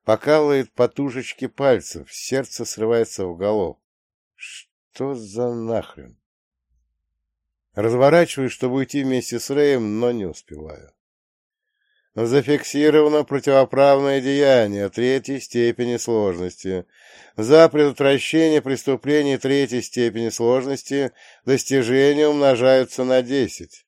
покалывает подушечки пальцев, сердце срывается в голову. Что за нахрен? Разворачиваюсь, чтобы уйти вместе с Рэем, но не успеваю. Зафиксировано противоправное деяние третьей степени сложности. За предотвращение преступлений третьей степени сложности достижения умножаются на 10.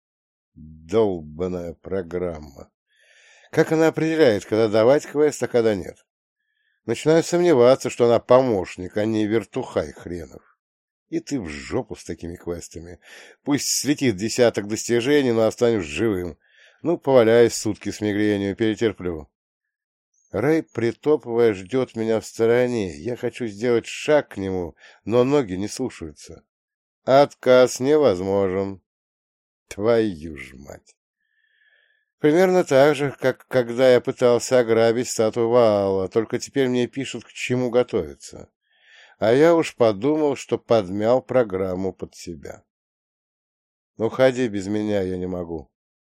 Долбаная программа. Как она определяет, когда давать квест, а когда нет? Начинаю сомневаться, что она помощник, а не вертухай хренов. И ты в жопу с такими квестами. Пусть слетит десяток достижений, но останусь живым. Ну, поваляюсь сутки с мигренью, перетерплю. Рэй, притопывая, ждет меня в стороне. Я хочу сделать шаг к нему, но ноги не слушаются. Отказ невозможен. Твою ж мать. Примерно так же, как когда я пытался ограбить статую Ваала, только теперь мне пишут, к чему готовиться. А я уж подумал, что подмял программу под себя. Уходи, без меня я не могу.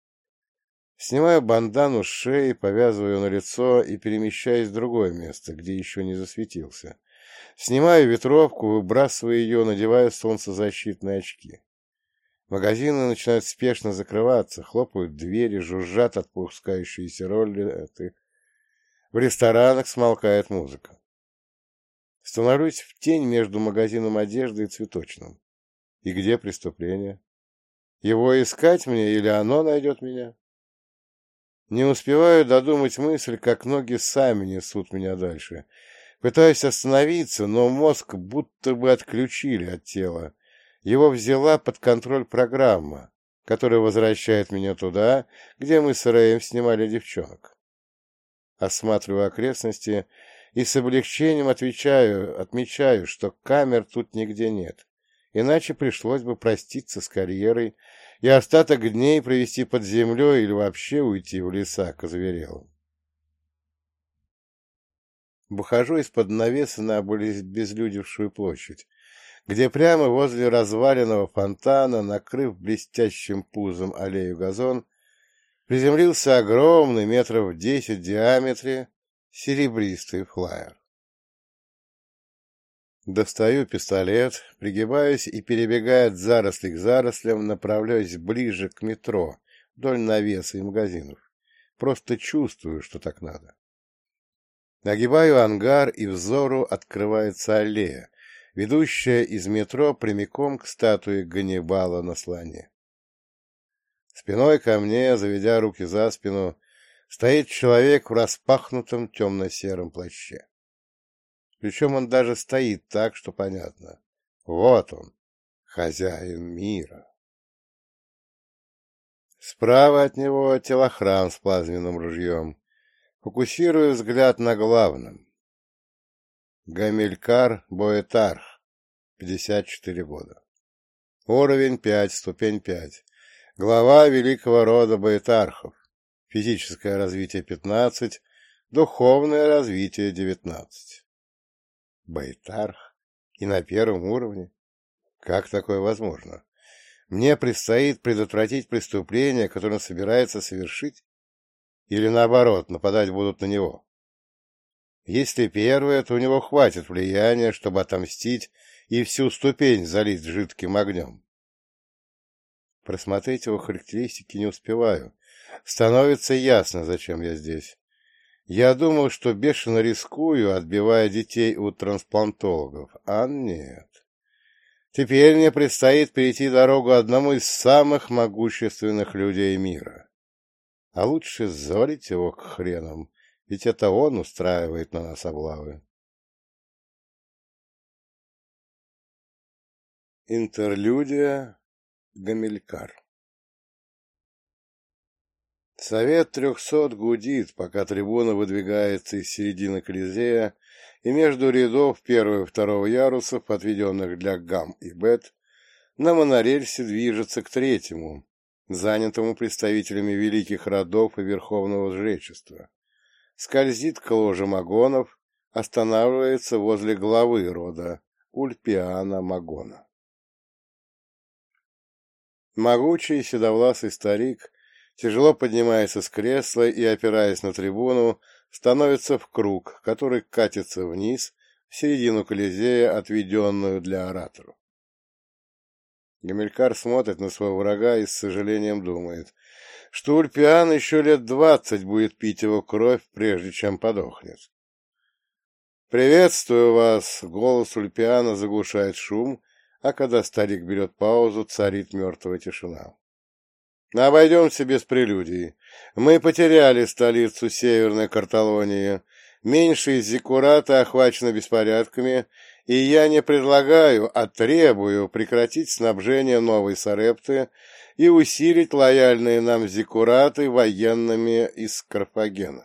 Снимаю бандану с шеи, повязываю на лицо и перемещаюсь в другое место, где еще не засветился. Снимаю ветровку, выбрасываю ее, надеваю солнцезащитные очки. Магазины начинают спешно закрываться, хлопают двери, жужжат отпускающиеся роллеты. В ресторанах смолкает музыка. Становлюсь в тень между магазином одежды и цветочным. И где преступление? Его искать мне или оно найдет меня? Не успеваю додумать мысль, как ноги сами несут меня дальше. Пытаюсь остановиться, но мозг будто бы отключили от тела. Его взяла под контроль программа, которая возвращает меня туда, где мы с Рэем снимали девчонок. Осматриваю окрестности и с облегчением отмечаю, что камер тут нигде нет. Иначе пришлось бы проститься с карьерой и остаток дней провести под землей или вообще уйти в леса к озверелым. Выхожу из-под навеса на обезлюдевшую площадь, где прямо возле разваленного фонтана, накрыв блестящим пузом аллею газон, приземлился огромный, метров 10 в диаметре, серебристый флаер. Достаю пистолет, пригибаюсь и, перебегая от зарослей к зарослям, направляюсь ближе к метро, вдоль навеса и магазинов. Просто чувствую, что так надо. Огибаю ангар, и взору открывается аллея, ведущая из метро прямиком к статуе Ганнибала на слоне. Спиной ко мне, заведя руки за спину, стоит человек в распахнутом темно-сером плаще. Причем он даже стоит так, что понятно. Вот он, хозяин мира. Справа от него телохран с плазменным ружьем. Фокусирую взгляд на главном. Гамилькар Боэтарх, 54 года. Уровень 5, ступень 5. Глава великого рода Боэтархов. Физическое развитие 15, духовное развитие 19. Боэтарх? И на первом уровне? Как такое возможно? Мне предстоит предотвратить преступление, которое он собирается совершить? Или наоборот, нападать будут на него? Если первое, то у него хватит влияния, чтобы отомстить и всю ступень залить жидким огнем. Просмотреть его характеристики не успеваю. Становится ясно, зачем я здесь. Я думал, что бешено рискую, отбивая детей от трансплантологов, а нет. Теперь мне предстоит перейти дорогу одному из самых могущественных людей мира. А лучше завалить его к хренам, ведь это он устраивает на нас облавы. Интерлюдия. Гамилькар. Совет 300 гудит, пока трибуна выдвигается из середины Колизея, и между рядов первого и второго ярусов, отведенных для гамм и бет, на монорельсе движется к третьему, занятому представителями великих родов и верховного жречества. Скользит к ложе магонов, останавливается возле главы рода Ульпиана Магона. Могучий седовласый старик тяжело поднимается с кресла и, опираясь на трибуну, становится в круг, который катится вниз в середину Колизея, отведенную для ораторов. Гамилькар смотрит на своего врага и с сожалением думает, что Ульпиан еще лет 20 будет пить его кровь, прежде чем подохнет. «Приветствую вас!» — голос Ульпиана заглушает шум, а когда старик берет паузу, царит мертвая тишина. «Обойдемся без прелюдий. Мы потеряли столицу Северной Карталонии. Меньше из Зиккурата охвачено беспорядками, и я не предлагаю, а требую прекратить снабжение Новой Сарепты и усилить лояльные нам Зиккураты военными из Карфагена».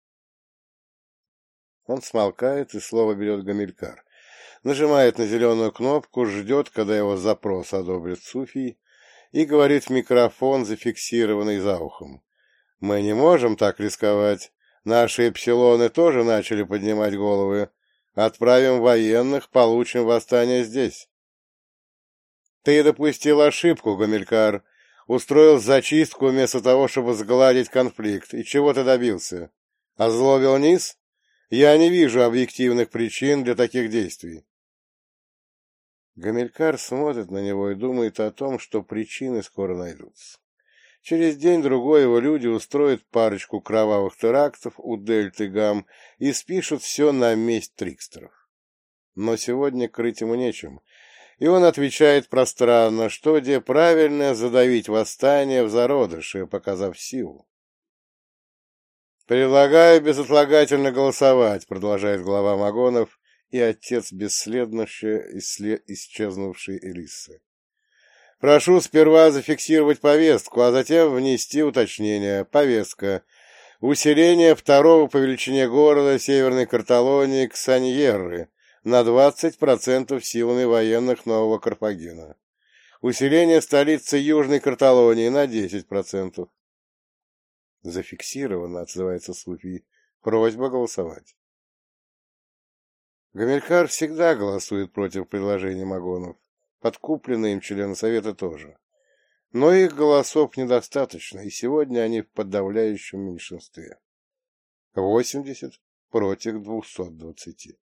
Он смолкает, и слово берет Гамилькар. Нажимает на зеленую кнопку, ждет, когда его запрос одобрит Суфий, и говорит в микрофон, зафиксированный за ухом. «Мы не можем так рисковать. Наши эпсилоны тоже начали поднимать головы. Отправим военных, получим восстание здесь». «Ты допустил ошибку, Гамилькар. Устроил зачистку вместо того, чтобы сгладить конфликт. И чего ты добился? Озлобил низ? Я не вижу объективных причин для таких действий». Гамилькар смотрит на него и думает о том, что причины скоро найдутся. Через день-другой его люди устроят парочку кровавых терактов у Дельты Гам и спишут все на месть трикстеров. Но сегодня крыть ему нечем, и он отвечает пространно, что где правильно задавить восстание в зародыше, показав силу. «Предлагаю безотлагательно голосовать», — продолжает глава Магонов и отец бесследно исчезнувшей Элиссы. «Прошу сперва зафиксировать повестку, а затем внести уточнение. Повестка. Усиление второго по величине города Северной Карталонии Ксаньерры на 20% силами военных Нового Карфагена. Усиление столицы Южной Карталонии на 10%. «Зафиксировано», — отзывается Суфий. «Просьба голосовать». Гамилькар всегда голосует против предложений Магонов. Подкупленные им члены Совета тоже. Но их голосов недостаточно, и сегодня они в подавляющем меньшинстве. 80 против 220.